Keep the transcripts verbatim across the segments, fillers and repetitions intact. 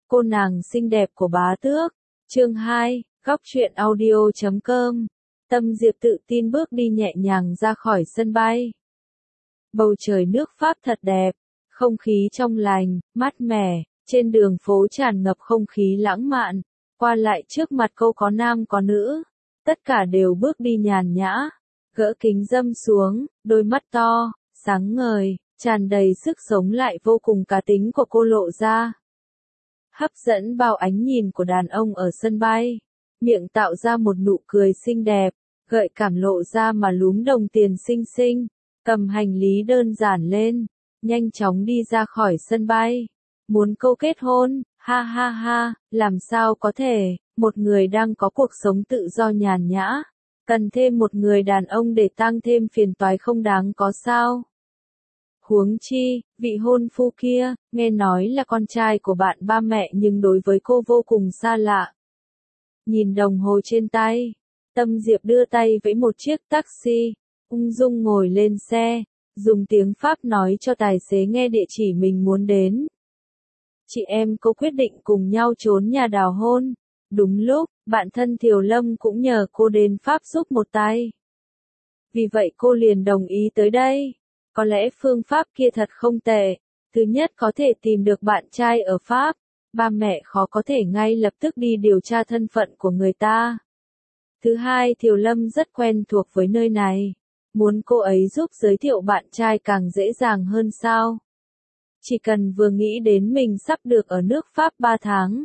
Cô nàng xinh đẹp của bá tước. Chương hai, góc truyện audio chấm com. Tâm Diệp tự tin bước đi nhẹ nhàng ra khỏi sân bay. Bầu trời nước Pháp thật đẹp, không khí trong lành, mát mẻ, trên đường phố tràn ngập không khí lãng mạn, qua lại trước mặt cô có nam có nữ, tất cả đều bước đi nhàn nhã, gỡ kính râm xuống, đôi mắt to, sáng ngời, tràn đầy sức sống lại vô cùng cá tính của cô lộ ra. Hấp dẫn bao ánh nhìn của đàn ông ở sân bay, miệng tạo ra một nụ cười xinh đẹp, gợi cảm lộ ra mà lúm đồng tiền xinh xinh, cầm hành lý đơn giản lên, nhanh chóng đi ra khỏi sân bay. Muốn câu kết hôn, ha ha ha, làm sao có thể, một người đang có cuộc sống tự do nhàn nhã, cần thêm một người đàn ông để tăng thêm phiền toái không đáng có sao. Huống chi, vị hôn phu kia, nghe nói là con trai của bạn ba mẹ nhưng đối với cô vô cùng xa lạ. Nhìn đồng hồ trên tay, Tâm Diệp đưa tay với một chiếc taxi, ung dung ngồi lên xe, dùng tiếng Pháp nói cho tài xế nghe địa chỉ mình muốn đến. Chị em cô quyết định cùng nhau trốn nhà đào hôn. Đúng lúc, bạn thân Thiều Lâm cũng nhờ cô đến Pháp giúp một tay. Vì vậy cô liền đồng ý tới đây. Có lẽ phương pháp kia thật không tệ. Thứ nhất có thể tìm được bạn trai ở Pháp. Ba mẹ khó có thể ngay lập tức đi điều tra thân phận của người ta. Thứ hai, Thiều Lâm rất quen thuộc với nơi này. Muốn cô ấy giúp giới thiệu bạn trai càng dễ dàng hơn sao? Chỉ cần vừa nghĩ đến mình sắp được ở nước Pháp ba tháng.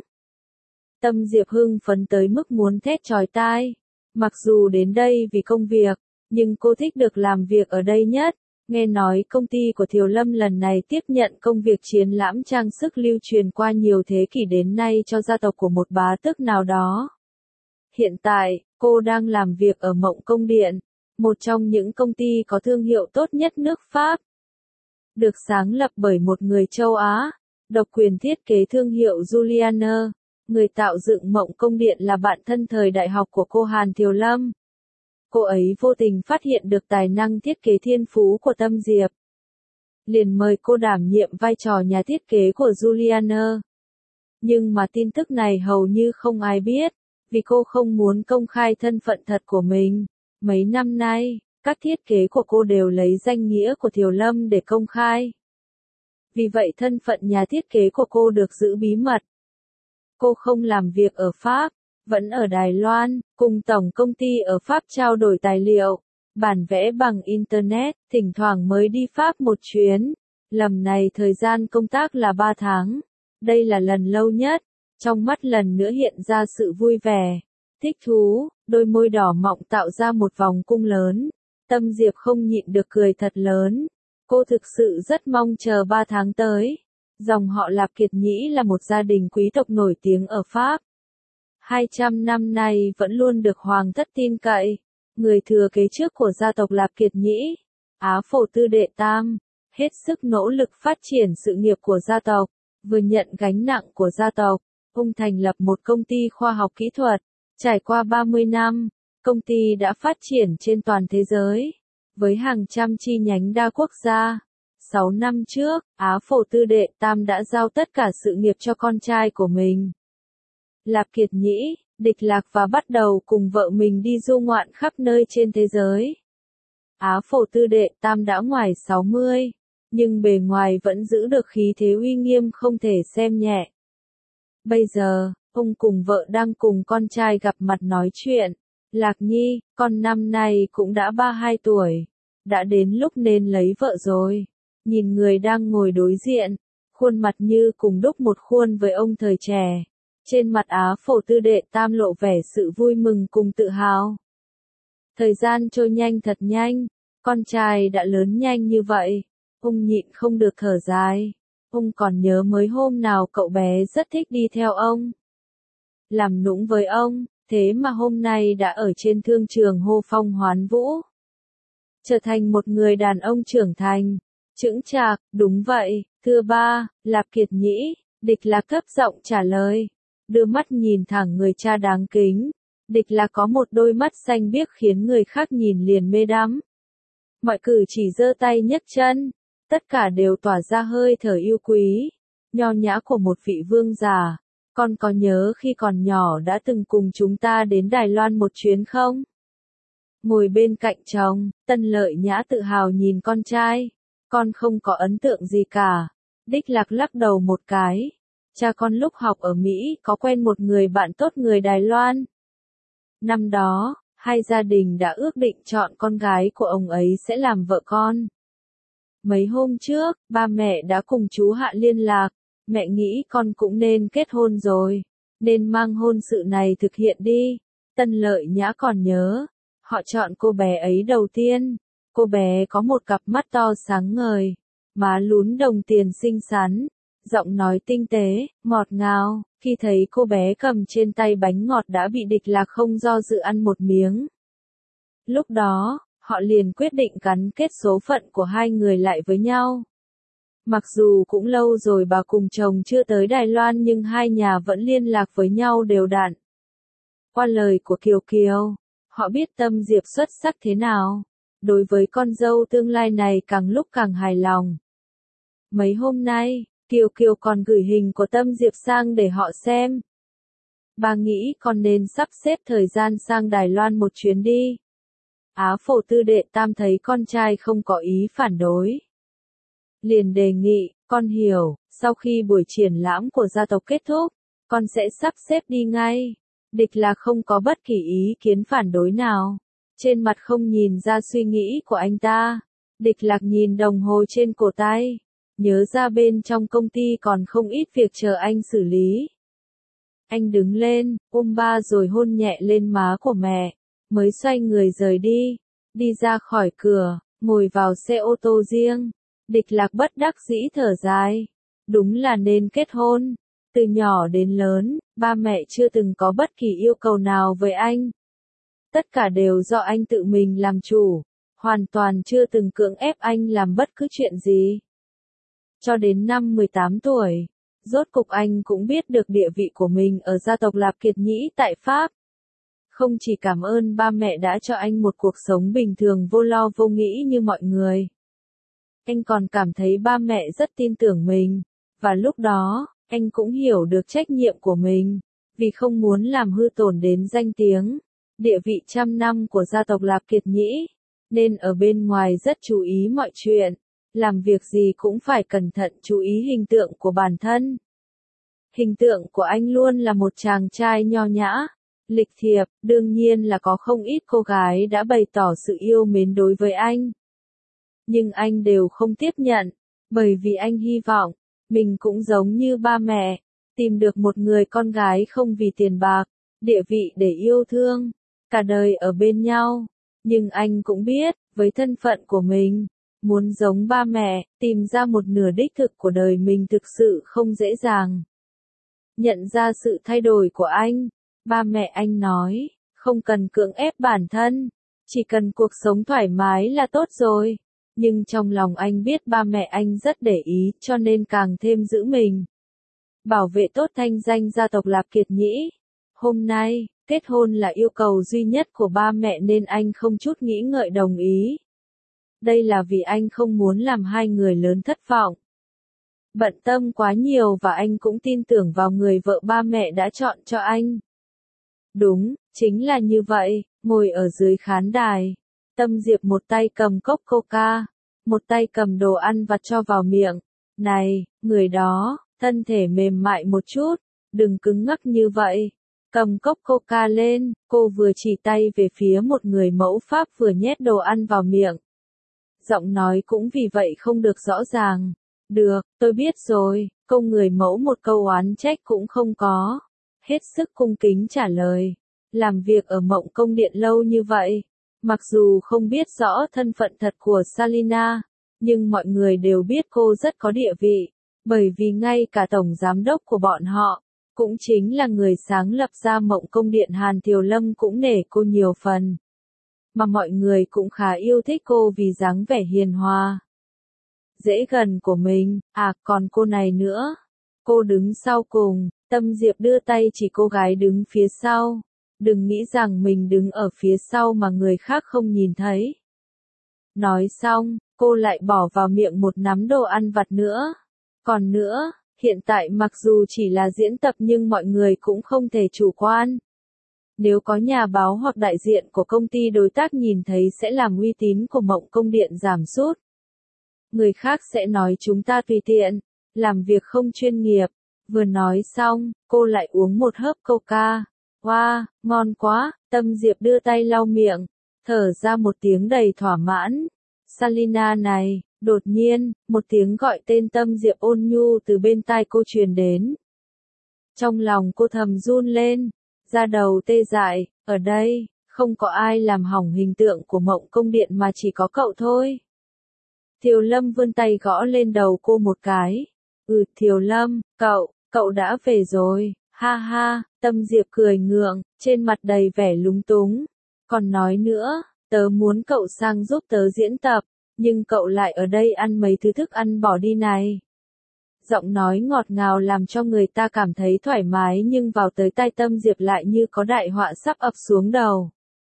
Tâm Diệp hưng phấn tới mức muốn thét chói tai. Mặc dù đến đây vì công việc, nhưng cô thích được làm việc ở đây nhất. Nghe nói công ty của Thiều Lâm lần này tiếp nhận công việc triển lãm trang sức lưu truyền qua nhiều thế kỷ đến nay cho gia tộc của một bá tước nào đó. Hiện tại, cô đang làm việc ở Mộng Công Điện, một trong những công ty có thương hiệu tốt nhất nước Pháp. Được sáng lập bởi một người châu Á, độc quyền thiết kế thương hiệu Juliana, người tạo dựng Mộng Công Điện là bạn thân thời đại học của cô Hàn Thiều Lâm. Cô ấy vô tình phát hiện được tài năng thiết kế thiên phú của Tâm Diệp. Liền mời cô đảm nhiệm vai trò nhà thiết kế của Juliana. Nhưng mà tin tức này hầu như không ai biết, vì cô không muốn công khai thân phận thật của mình. Mấy năm nay, các thiết kế của cô đều lấy danh nghĩa của Thiều Lâm để công khai. Vì vậy thân phận nhà thiết kế của cô được giữ bí mật. Cô không làm việc ở Pháp, vẫn ở Đài Loan, cùng tổng công ty ở Pháp trao đổi tài liệu, bản vẽ bằng Internet, thỉnh thoảng mới đi Pháp một chuyến. Lần này thời gian công tác là ba tháng. Đây là lần lâu nhất. Trong mắt lần nữa hiện ra sự vui vẻ, thích thú, đôi môi đỏ mọng tạo ra một vòng cung lớn. Tâm Diệp không nhịn được cười thật lớn. Cô thực sự rất mong chờ ba tháng tới. Dòng họ Lạp Kiệt Nhĩ là một gia đình quý tộc nổi tiếng ở Pháp. hai trăm năm nay vẫn luôn được hoàng thất tin cậy. Người thừa kế trước của gia tộc Lạp Kiệt Nhĩ, Á Phổ Tư Đệ Tam, hết sức nỗ lực phát triển sự nghiệp của gia tộc, vừa nhận gánh nặng của gia tộc. Ông thành lập một công ty khoa học kỹ thuật. Trải qua ba mươi năm, công ty đã phát triển trên toàn thế giới, với hàng trăm chi nhánh đa quốc gia. sáu năm trước, Á Phổ Tư Đệ Tam đã giao tất cả sự nghiệp cho con trai của mình. Lạp Kiệt Nhĩ, Địch Lạc và bắt đầu cùng vợ mình đi du ngoạn khắp nơi trên thế giới. Á Phổ Tư Đệ Tam đã ngoài sáu mươi, nhưng bề ngoài vẫn giữ được khí thế uy nghiêm không thể xem nhẹ. Bây giờ, ông cùng vợ đang cùng con trai gặp mặt nói chuyện. Lạc Nhi, con năm nay cũng đã ba mươi hai tuổi. Đã đến lúc nên lấy vợ rồi. Nhìn người đang ngồi đối diện, khuôn mặt như cùng đúc một khuôn với ông thời trẻ. Trên mặt Á Phổ Tư Đệ Tam lộ vẻ sự vui mừng cùng tự hào. Thời gian trôi nhanh thật nhanh, con trai đã lớn nhanh như vậy. Ông nhịn không được thở dài. Ông còn nhớ mới hôm nào cậu bé rất thích đi theo ông. Làm nũng với ông, thế mà hôm nay đã ở trên thương trường hô phong hoán vũ. Trở thành một người đàn ông trưởng thành, chững chạc, đúng vậy, thưa ba, Lạp Kiệt Nhĩ, Địch Lạc cấp giọng trả lời. Đưa mắt nhìn thẳng người cha đáng kính. Địch Lạc có một đôi mắt xanh biếc khiến người khác nhìn liền mê đắm. Mọi cử chỉ giơ tay nhấc chân, tất cả đều tỏa ra hơi thở yêu quý, nho nhã của một vị vương giả. Con có nhớ khi còn nhỏ đã từng cùng chúng ta đến Đài Loan một chuyến không? Ngồi bên cạnh chồng, Tân Lợi Nhã tự hào nhìn con trai. Con không có ấn tượng gì cả. Đích Lạc lắc đầu một cái. Cha con lúc học ở Mỹ có quen một người bạn tốt người Đài Loan. Năm đó, hai gia đình đã ước định chọn con gái của ông ấy sẽ làm vợ con. Mấy hôm trước, ba mẹ đã cùng chú Hạ liên lạc. Mẹ nghĩ con cũng nên kết hôn rồi. Nên mang hôn sự này thực hiện đi. Tân Lợi Nhã còn nhớ. Họ chọn cô bé ấy đầu tiên. Cô bé có một cặp mắt to sáng ngời. Má lún đồng tiền xinh xắn. Giọng nói tinh tế, ngọt ngào. Khi thấy cô bé cầm trên tay bánh ngọt đã bị Địch Lạc không do dự ăn một miếng. Lúc đó, họ liền quyết định gắn kết số phận của hai người lại với nhau. Mặc dù cũng lâu rồi bà cùng chồng chưa tới Đài Loan nhưng hai nhà vẫn liên lạc với nhau đều đặn. Qua lời của Kiều Kiều, họ biết Tâm Diệp xuất sắc thế nào. Đối với con dâu tương lai này càng lúc càng hài lòng. Mấy hôm nay, Kiều Kiều còn gửi hình của Tâm Diệp sang để họ xem. Bà nghĩ con nên sắp xếp thời gian sang Đài Loan một chuyến đi. Á Phổ Tư Đệ Tam thấy con trai không có ý phản đối. Liền đề nghị, con hiểu, sau khi buổi triển lãm của gia tộc kết thúc, con sẽ sắp xếp đi ngay. Địch Lạc không có bất kỳ ý kiến phản đối nào. Trên mặt không nhìn ra suy nghĩ của anh ta. Địch Lạc nhìn đồng hồ trên cổ tay. Nhớ ra bên trong công ty còn không ít việc chờ anh xử lý. Anh đứng lên, ôm ba rồi hôn nhẹ lên má của mẹ. Mới xoay người rời đi. Đi ra khỏi cửa, ngồi vào xe ô tô riêng. Địch Lạc bất đắc dĩ thở dài. Đúng là nên kết hôn. Từ nhỏ đến lớn, ba mẹ chưa từng có bất kỳ yêu cầu nào với anh. Tất cả đều do anh tự mình làm chủ. Hoàn toàn chưa từng cưỡng ép anh làm bất cứ chuyện gì. Cho đến năm mười tám tuổi, rốt cục anh cũng biết được địa vị của mình ở gia tộc Lạp Kiệt Nhĩ tại Pháp. Không chỉ cảm ơn ba mẹ đã cho anh một cuộc sống bình thường vô lo vô nghĩ như mọi người. Anh còn cảm thấy ba mẹ rất tin tưởng mình. Và lúc đó, anh cũng hiểu được trách nhiệm của mình. Vì không muốn làm hư tổn đến danh tiếng, địa vị trăm năm của gia tộc Lạp Kiệt Nhĩ. Nên ở bên ngoài rất chú ý mọi chuyện. Làm việc gì cũng phải cẩn thận chú ý hình tượng của bản thân. Hình tượng của anh luôn là một chàng trai nho nhã, lịch thiệp, đương nhiên là có không ít cô gái đã bày tỏ sự yêu mến đối với anh. Nhưng anh đều không tiếp nhận, bởi vì anh hy vọng, mình cũng giống như ba mẹ, tìm được một người con gái không vì tiền bạc, địa vị để yêu thương, cả đời ở bên nhau. Nhưng anh cũng biết, với thân phận của mình, muốn giống ba mẹ, tìm ra một nửa đích thực của đời mình thực sự không dễ dàng. Nhận ra sự thay đổi của anh, ba mẹ anh nói, không cần cưỡng ép bản thân, chỉ cần cuộc sống thoải mái là tốt rồi. Nhưng trong lòng anh biết ba mẹ anh rất để ý cho nên càng thêm giữ mình. Bảo vệ tốt thanh danh gia tộc Lạp Kiệt Nhĩ. Hôm nay, kết hôn là yêu cầu duy nhất của ba mẹ nên anh không chút nghĩ ngợi đồng ý. Đây là vì anh không muốn làm hai người lớn thất vọng. Bận tâm quá nhiều và anh cũng tin tưởng vào người vợ ba mẹ đã chọn cho anh. Đúng, chính là như vậy, ngồi ở dưới khán đài. Tâm Diệp một tay cầm cốc coca, một tay cầm đồ ăn vặt cho vào miệng. Này, người đó, thân thể mềm mại một chút, đừng cứng ngắc như vậy. Cầm cốc coca lên, cô vừa chỉ tay về phía một người mẫu Pháp vừa nhét đồ ăn vào miệng. Giọng nói cũng vì vậy không được rõ ràng. Được, tôi biết rồi, câu người mẫu một câu oán trách cũng không có. Hết sức cung kính trả lời. Làm việc ở Mộng Công Điện lâu như vậy. Mặc dù không biết rõ thân phận thật của Salina, nhưng mọi người đều biết cô rất có địa vị, bởi vì ngay cả tổng giám đốc của bọn họ, cũng chính là người sáng lập ra Mộng Công Điện Hàn Thiều Lâm cũng nể cô nhiều phần. Mà mọi người cũng khá yêu thích cô vì dáng vẻ hiền hòa, dễ gần của mình. À, còn cô này nữa. Cô đứng sau cùng, Tâm Diệp đưa tay chỉ cô gái đứng phía sau. Đừng nghĩ rằng mình đứng ở phía sau mà người khác không nhìn thấy. Nói xong, cô lại bỏ vào miệng một nắm đồ ăn vặt nữa. Còn nữa, Hiện tại mặc dù chỉ là diễn tập nhưng mọi người cũng không thể chủ quan. Nếu có nhà báo hoặc đại diện của công ty đối tác nhìn thấy sẽ làm uy tín của Mộng Công Điện giảm sút. Người khác sẽ nói chúng ta tùy tiện, làm việc không chuyên nghiệp. Vừa nói xong, cô lại uống một hớp coca. Wow, ngon quá, Tâm Diệp đưa tay lau miệng, thở ra một tiếng đầy thỏa mãn. Salina này, đột nhiên, một tiếng gọi tên Tâm Diệp ôn nhu từ bên tai cô truyền đến. Trong lòng cô thầm run lên, da đầu tê dại, ở đây, không có ai làm hỏng hình tượng của Mộng Công Điện mà chỉ có cậu thôi. Thiều Lâm vươn tay gõ lên đầu cô một cái. Ừ, Thiều Lâm, cậu, cậu đã về rồi, ha ha, Tâm Diệp cười ngượng, trên mặt đầy vẻ lúng túng. Còn nói nữa, tớ muốn cậu sang giúp tớ diễn tập, nhưng cậu lại ở đây ăn mấy thứ thức ăn bỏ đi này. Giọng nói ngọt ngào làm cho người ta cảm thấy thoải mái nhưng vào tới tai Tâm Diệp lại như có đại họa sắp ập xuống đầu.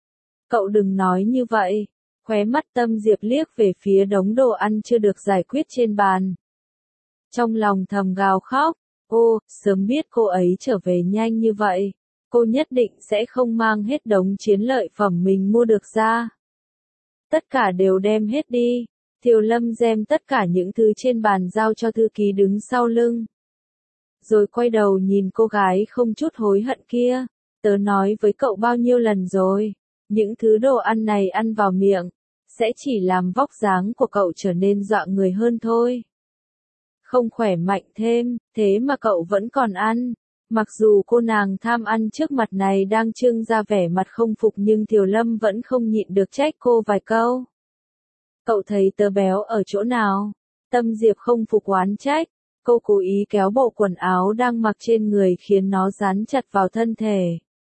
Cậu đừng nói như vậy. Khóe mắt Tâm Diệp liếc về phía đống đồ ăn chưa được giải quyết trên bàn. Trong lòng thầm gào khóc, ô, sớm biết cô ấy trở về nhanh như vậy, cô nhất định sẽ không mang hết đống chiến lợi phẩm mình mua được ra. Tất cả đều đem hết đi. Thiều Lâm đem tất cả những thứ trên bàn giao cho thư ký đứng sau lưng. Rồi quay đầu nhìn cô gái không chút hối hận kia. Tớ nói với cậu bao nhiêu lần rồi, những thứ đồ ăn này ăn vào miệng, sẽ chỉ làm vóc dáng của cậu trở nên dọa người hơn thôi. Không khỏe mạnh thêm, thế mà cậu vẫn còn ăn. Mặc dù cô nàng tham ăn trước mặt này đang trưng ra vẻ mặt không phục nhưng Thiều Lâm vẫn không nhịn được trách cô vài câu. Cậu thấy tớ béo ở chỗ nào? Tâm Diệp không phục oán trách. Cô cố ý kéo bộ quần áo đang mặc trên người khiến nó dán chặt vào thân thể.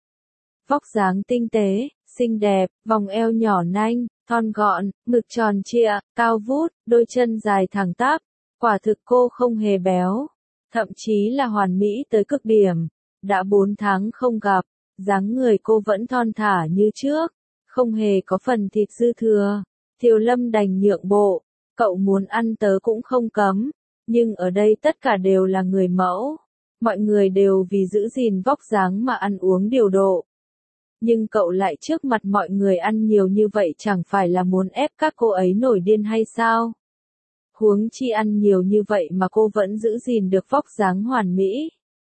Vóc dáng tinh tế, xinh đẹp, vòng eo nhỏ nanh, thon gọn, ngực tròn trịa, cao vút, đôi chân dài thẳng tắp. Quả thực cô không hề béo. Thậm chí là hoàn mỹ tới cực điểm. Đã bốn tháng không gặp, dáng người cô vẫn thon thả như trước, không hề có phần thịt dư thừa. Thiều Lâm đành nhượng bộ, cậu muốn ăn tớ cũng không cấm, nhưng ở đây tất cả đều là người mẫu. Mọi người đều vì giữ gìn vóc dáng mà ăn uống điều độ. Nhưng cậu lại trước mặt mọi người ăn nhiều như vậy chẳng phải là muốn ép các cô ấy nổi điên hay sao? Huống chi ăn nhiều như vậy mà cô vẫn giữ gìn được vóc dáng hoàn mỹ.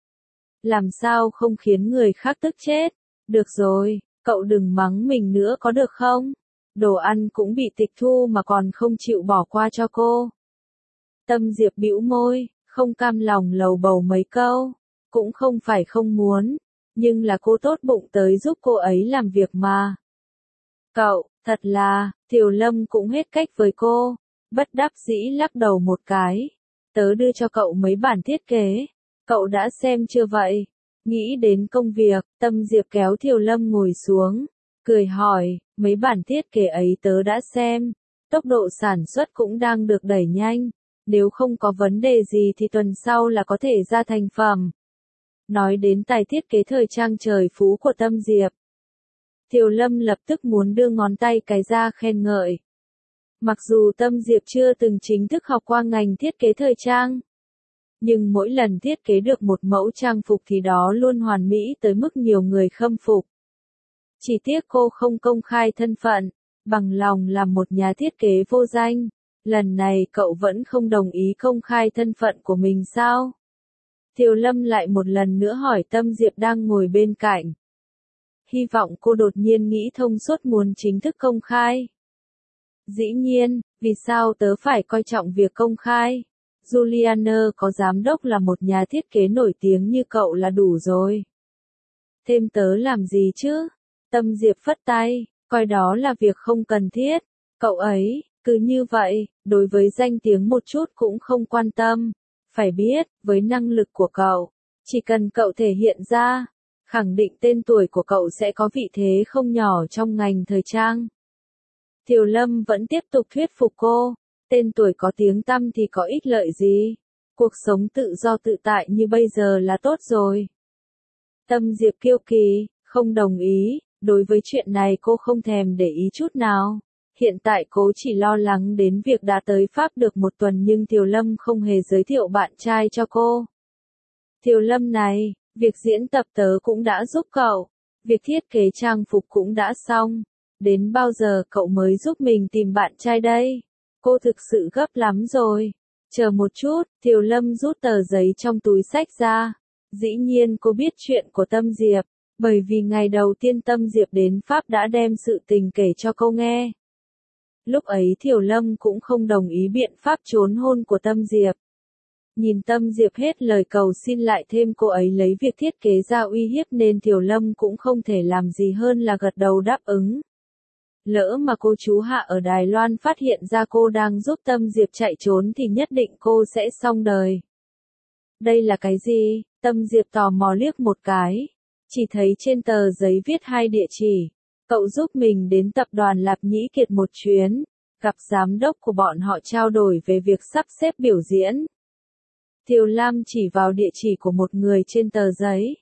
Làm sao không khiến người khác tức chết? Được rồi, cậu đừng mắng mình nữa có được không? Đồ ăn cũng bị tịch thu mà còn không chịu bỏ qua cho cô. Tâm Diệp bĩu môi, không cam lòng lầu bầu mấy câu. Cũng không phải không muốn, nhưng là cô tốt bụng tới giúp cô ấy làm việc mà. Cậu, thật là, Thiều Lâm cũng hết cách với cô. Bất đắc dĩ lắc đầu một cái. Tớ đưa cho cậu mấy bản thiết kế. Cậu đã xem chưa vậy? Nghĩ đến công việc, Tâm Diệp kéo Thiều Lâm ngồi xuống. Cười hỏi, mấy bản thiết kế ấy tớ đã xem. Tốc độ sản xuất cũng đang được đẩy nhanh. Nếu không có vấn đề gì thì tuần sau là có thể ra thành phẩm. Nói đến tài thiết kế thời trang trời phú của Tâm Diệp. Thiều Lâm lập tức muốn đưa ngón tay cái ra khen ngợi. Mặc dù Tâm Diệp chưa từng chính thức học qua ngành thiết kế thời trang, nhưng mỗi lần thiết kế được một mẫu trang phục thì đó luôn hoàn mỹ tới mức nhiều người khâm phục. Chỉ tiếc cô không công khai thân phận, bằng lòng làm một nhà thiết kế vô danh. Lần này cậu vẫn không đồng ý công khai thân phận của mình sao? Thiều Lâm lại một lần nữa hỏi Tâm Diệp đang ngồi bên cạnh. Hy vọng cô đột nhiên nghĩ thông suốt muốn chính thức công khai. Dĩ nhiên, vì sao tớ phải coi trọng việc công khai? Juliana có giám đốc là một nhà thiết kế nổi tiếng như cậu là đủ rồi. Thêm tớ làm gì chứ? Tâm Diệp phất tay, coi đó là việc không cần thiết. Cậu ấy, cứ như vậy, đối với danh tiếng một chút cũng không quan tâm. Phải biết, với năng lực của cậu, chỉ cần cậu thể hiện ra, khẳng định tên tuổi của cậu sẽ có vị thế không nhỏ trong ngành thời trang. Thiều Lâm vẫn tiếp tục thuyết phục cô, tên tuổi có tiếng tăm thì có ích lợi gì, cuộc sống tự do tự tại như bây giờ là tốt rồi. Tâm Diệp kiêu kỳ, không đồng ý, đối với chuyện này cô không thèm để ý chút nào. Hiện tại cô chỉ lo lắng đến việc đã tới Pháp được một tuần nhưng Thiều Lâm không hề giới thiệu bạn trai cho cô. Thiều Lâm này, việc diễn tập tớ cũng đã giúp cậu, việc thiết kế trang phục cũng đã xong, đến bao giờ cậu mới giúp mình tìm bạn trai đây? Cô thực sự gấp lắm rồi. Chờ một chút, Thiều Lâm rút tờ giấy trong túi xách ra. Dĩ nhiên cô biết chuyện của Tâm Diệp, bởi vì ngày đầu tiên Tâm Diệp đến Pháp đã đem sự tình kể cho cô nghe. Lúc ấy Thiều Lâm cũng không đồng ý biện pháp trốn hôn của Tâm Diệp. Nhìn Tâm Diệp hết lời cầu xin lại thêm cô ấy lấy việc thiết kế ra uy hiếp nên Thiều Lâm cũng không thể làm gì hơn là gật đầu đáp ứng. Lỡ mà cô chú Hạ ở Đài Loan phát hiện ra cô đang giúp Tâm Diệp chạy trốn thì nhất định cô sẽ xong đời. Đây là cái gì? Tâm Diệp tò mò liếc một cái. Chỉ thấy trên tờ giấy viết hai địa chỉ. Cậu giúp mình đến tập đoàn Lạp Nhĩ Kiệt một chuyến, gặp giám đốc của bọn họ trao đổi về việc sắp xếp biểu diễn. Thiều Lam chỉ vào địa chỉ của một người trên tờ giấy.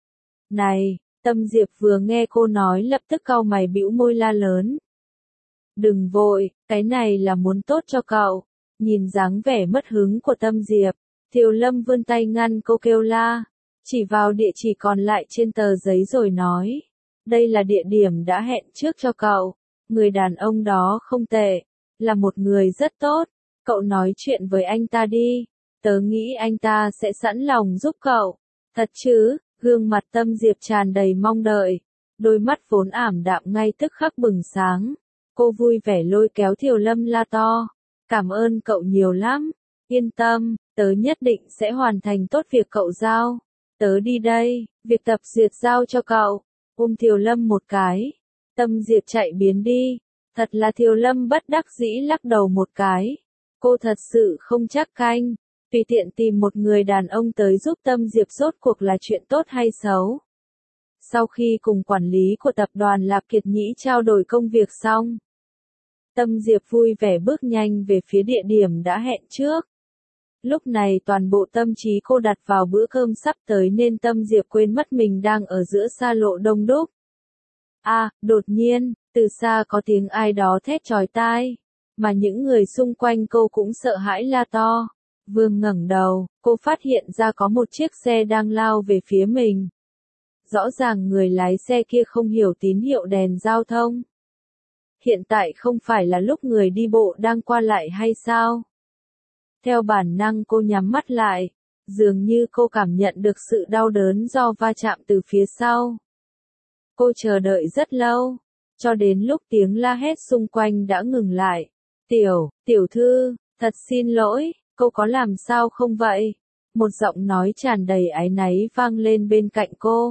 Này, Tâm Diệp vừa nghe cô nói lập tức cau mày bĩu môi la lớn. Đừng vội, cái này là muốn tốt cho cậu. Nhìn dáng vẻ mất hứng của Tâm Diệp, Thiều Lâm vươn tay ngăn cô kêu la, chỉ vào địa chỉ còn lại trên tờ giấy rồi nói. Đây là địa điểm đã hẹn trước cho cậu. Người đàn ông đó không tệ, là một người rất tốt. Cậu nói chuyện với anh ta đi. Tớ nghĩ anh ta sẽ sẵn lòng giúp cậu. Thật chứ? Gương mặt Tâm Diệp tràn đầy mong đợi. Đôi mắt vốn ảm đạm ngay tức khắc bừng sáng. Cô vui vẻ lôi kéo Thiều Lâm la to. Cảm ơn cậu nhiều lắm. Yên tâm, tớ nhất định sẽ hoàn thành tốt việc cậu giao. Tớ đi đây, việc tập duyệt giao cho cậu. Ôm Thiều Lâm một cái. Tâm Diệp chạy biến đi. Thật là Thiều Lâm bất đắc dĩ lắc đầu một cái. Cô thật sự không chắc canh. Tùy tiện tìm một người đàn ông tới giúp Tâm Diệp rốt cuộc là chuyện tốt hay xấu. Sau khi cùng quản lý của tập đoàn Lạp Kiệt Nhĩ trao đổi công việc xong, Tâm Diệp vui vẻ bước nhanh về phía địa điểm đã hẹn trước. Lúc này toàn bộ tâm trí cô đặt vào bữa cơm sắp tới nên Tâm Diệp quên mất mình đang ở giữa xa lộ đông đúc. À, đột nhiên, từ xa có tiếng ai đó thét chói tai, mà những người xung quanh cô cũng sợ hãi la to. Vừa ngẩng đầu, cô phát hiện ra có một chiếc xe đang lao về phía mình. Rõ ràng người lái xe kia không hiểu tín hiệu đèn giao thông. Hiện tại không phải là lúc người đi bộ đang qua lại hay sao? Theo bản năng cô nhắm mắt lại, dường như cô cảm nhận được sự đau đớn do va chạm từ phía sau. Cô chờ đợi rất lâu, cho đến lúc tiếng la hét xung quanh đã ngừng lại. Tiểu, tiểu thư, thật xin lỗi, cô có làm sao không vậy? Một giọng nói tràn đầy áy náy vang lên bên cạnh cô.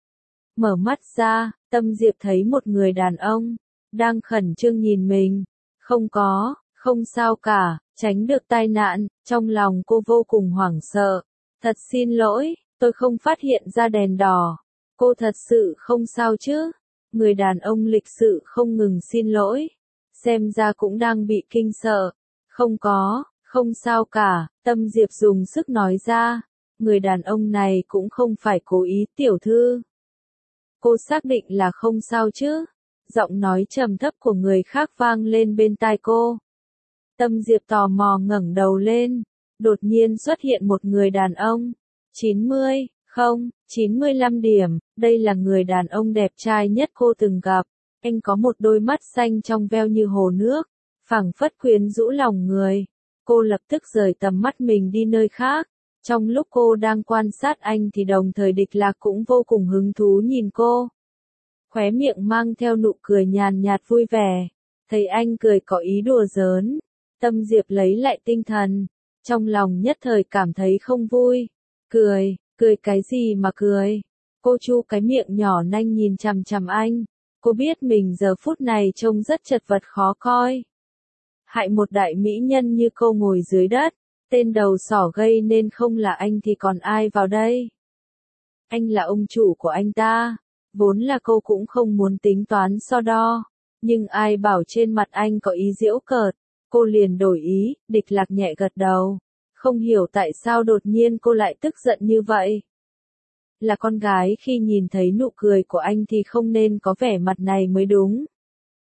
Mở mắt ra, Tâm Diệp thấy một người đàn ông, đang khẩn trương nhìn mình. Không có, không sao cả, tránh được tai nạn, trong lòng cô vô cùng hoảng sợ. Thật xin lỗi, tôi không phát hiện ra đèn đỏ. Cô thật sự không sao chứ? Người đàn ông lịch sự không ngừng xin lỗi. Xem ra cũng đang bị kinh sợ. Không có, không sao cả, Tâm Diệp dùng sức nói ra. Người đàn ông này cũng không phải cố ý tiểu thư. Cô xác định là không sao chứ? Giọng nói trầm thấp của người khác vang lên bên tai cô. Tâm Diệp tò mò ngẩng đầu lên. Đột nhiên xuất hiện một người đàn ông. chín mươi, không, chín mươi lăm điểm. Đây là người đàn ông đẹp trai nhất cô từng gặp. Anh có một đôi mắt xanh trong veo như hồ nước, phảng phất quyến rũ lòng người. Cô lập tức rời tầm mắt mình đi nơi khác. Trong lúc cô đang quan sát anh thì đồng thời Địch Lạc cũng vô cùng hứng thú nhìn cô. Khóe miệng mang theo nụ cười nhàn nhạt vui vẻ. Thấy anh cười có ý đùa giỡn, Tâm Diệp lấy lại tinh thần. Trong lòng nhất thời cảm thấy không vui. Cười, cười cái gì mà cười? Cô chu cái miệng nhỏ nanh nhìn chằm chằm anh. Cô biết mình giờ phút này trông rất chật vật khó coi. Hại một đại mỹ nhân như cô ngồi dưới đất. Tên đầu sỏ gây nên không là anh thì còn ai vào đây? Anh là ông chủ của anh ta. Vốn là cô cũng không muốn tính toán so đo. Nhưng ai bảo trên mặt anh có ý giễu cợt. Cô liền đổi ý. Địch Lạc nhẹ gật đầu. Không hiểu tại sao đột nhiên cô lại tức giận như vậy. Là con gái khi nhìn thấy nụ cười của anh thì không nên có vẻ mặt này mới đúng.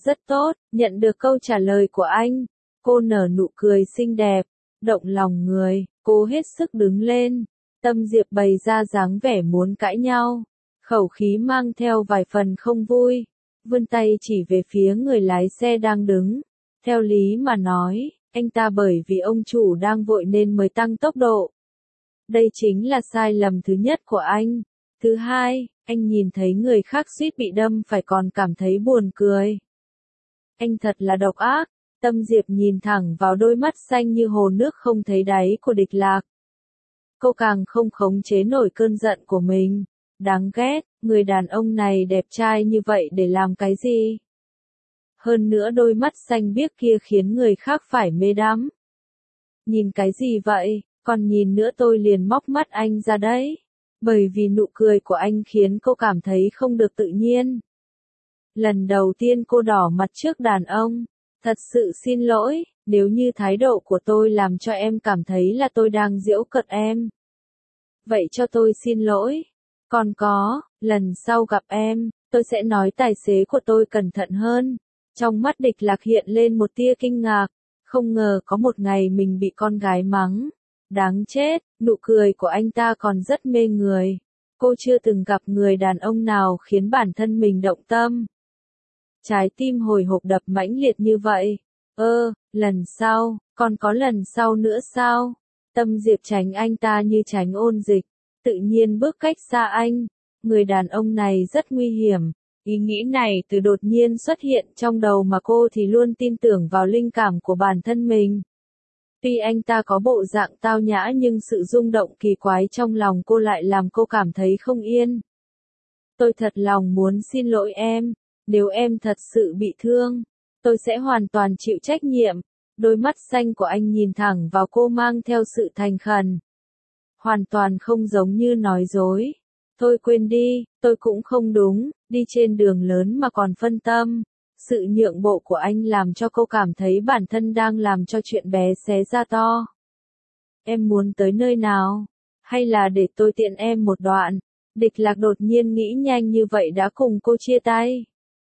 Rất tốt, nhận được câu trả lời của anh. Cô nở nụ cười xinh đẹp, động lòng người, cô hết sức đứng lên. Tâm Diệp bày ra dáng vẻ muốn cãi nhau, khẩu khí mang theo vài phần không vui, vươn tay chỉ về phía người lái xe đang đứng. Theo lý mà nói, anh ta bởi vì ông chủ đang vội nên mới tăng tốc độ. Đây chính là sai lầm thứ nhất của anh. Thứ hai, anh nhìn thấy người khác suýt bị đâm phải còn cảm thấy buồn cười. Anh thật là độc ác. Tâm Diệp nhìn thẳng vào đôi mắt xanh như hồ nước không thấy đáy của Địch Lạc. Cô càng không khống chế nổi cơn giận của mình. Đáng ghét, người đàn ông này đẹp trai như vậy để làm cái gì? Hơn nữa đôi mắt xanh biếc kia khiến người khác phải mê đắm. Nhìn cái gì vậy, còn nhìn nữa tôi liền móc mắt anh ra đấy. Bởi vì nụ cười của anh khiến cô cảm thấy không được tự nhiên. Lần đầu tiên cô đỏ mặt trước đàn ông. Thật sự xin lỗi, nếu như thái độ của tôi làm cho em cảm thấy là tôi đang giễu cợt em. Vậy cho tôi xin lỗi. Còn có, lần sau gặp em, tôi sẽ nói tài xế của tôi cẩn thận hơn. Trong mắt Địch Lạc hiện lên một tia kinh ngạc, không ngờ có một ngày mình bị con gái mắng. Đáng chết, nụ cười của anh ta còn rất mê người. Cô chưa từng gặp người đàn ông nào khiến bản thân mình động tâm. Trái tim hồi hộp đập mãnh liệt như vậy. Ơ, lần sau, còn có lần sau nữa sao? Tâm Diệp tránh anh ta như tránh ôn dịch, tự nhiên bước cách xa anh. Người đàn ông này rất nguy hiểm. Ý nghĩ này từ đột nhiên xuất hiện trong đầu mà cô thì luôn tin tưởng vào linh cảm của bản thân mình. Tuy anh ta có bộ dạng tao nhã nhưng sự rung động kỳ quái trong lòng cô lại làm cô cảm thấy không yên. Tôi thật lòng muốn xin lỗi em. Nếu em thật sự bị thương, tôi sẽ hoàn toàn chịu trách nhiệm. Đôi mắt xanh của anh nhìn thẳng vào cô mang theo sự thành khẩn. Hoàn toàn không giống như nói dối. Thôi quên đi, tôi cũng không đúng, đi trên đường lớn mà còn phân tâm. Sự nhượng bộ của anh làm cho cô cảm thấy bản thân đang làm cho chuyện bé xé ra to. Em muốn tới nơi nào? Hay là để tôi tiện em một đoạn? Địch Lạc đột nhiên nghĩ nhanh như vậy đã cùng cô chia tay.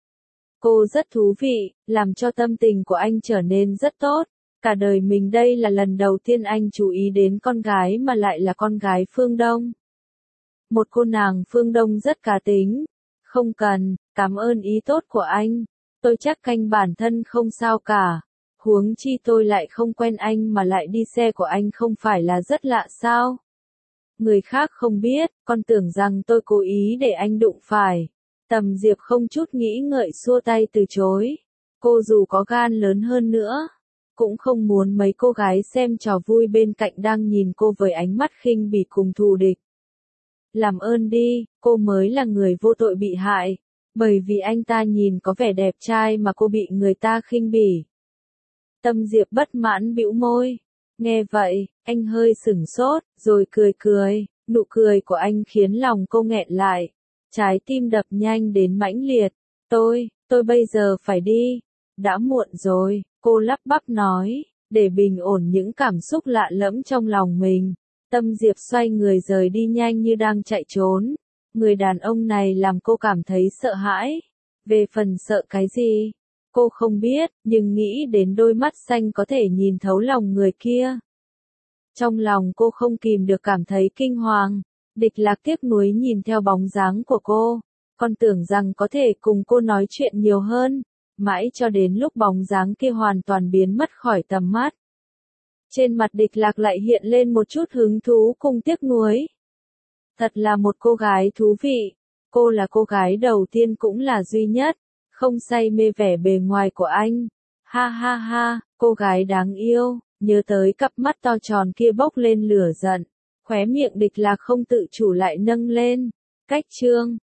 Cô rất thú vị, làm cho tâm tình của anh trở nên rất tốt. Cả đời mình đây là lần đầu tiên anh chú ý đến con gái mà lại là con gái phương Đông. Một cô nàng phương Đông rất cá tính. Không cần, cảm ơn ý tốt của anh. Tôi chắc canh bản thân không sao cả. Huống chi tôi lại không quen anh mà lại đi xe của anh không phải là rất lạ sao? Người khác không biết, còn tưởng rằng tôi cố ý để anh đụng phải. Tầm Diệp không chút nghĩ ngợi xua tay từ chối. Cô dù có gan lớn hơn nữa, cũng không muốn mấy cô gái xem trò vui bên cạnh đang nhìn cô với ánh mắt khinh bỉ cùng thù địch. Làm ơn đi, cô mới là người vô tội bị hại. Bởi vì anh ta nhìn có vẻ đẹp trai mà cô bị người ta khinh bỉ. Tâm Diệp bất mãn bĩu môi. Nghe vậy, anh hơi sửng sốt, rồi cười cười. Nụ cười của anh khiến lòng cô nghẹn lại. Trái tim đập nhanh đến mãnh liệt. Tôi, tôi bây giờ phải đi. Đã muộn rồi, cô lắp bắp nói, để bình ổn những cảm xúc lạ lẫm trong lòng mình. Tâm Diệp xoay người rời đi nhanh như đang chạy trốn. Người đàn ông này làm cô cảm thấy sợ hãi. Về phần sợ cái gì? Cô không biết, nhưng nghĩ đến đôi mắt xanh có thể nhìn thấu lòng người kia. Trong lòng cô không kìm được cảm thấy kinh hoàng. Địch Lạc tiếc nuối nhìn theo bóng dáng của cô. Còn tưởng rằng có thể cùng cô nói chuyện nhiều hơn. Mãi cho đến lúc bóng dáng kia hoàn toàn biến mất khỏi tầm mắt. Trên mặt Địch Lạc lại hiện lên một chút hứng thú cùng tiếc nuối. Thật là một cô gái thú vị. Cô là cô gái đầu tiên cũng là duy nhất. Không say mê vẻ bề ngoài của anh. Ha ha ha, cô gái đáng yêu. Nhớ tới cặp mắt to tròn kia bốc lên lửa giận. Khóe miệng Địch Lạc không tự chủ lại nâng lên. Cách chương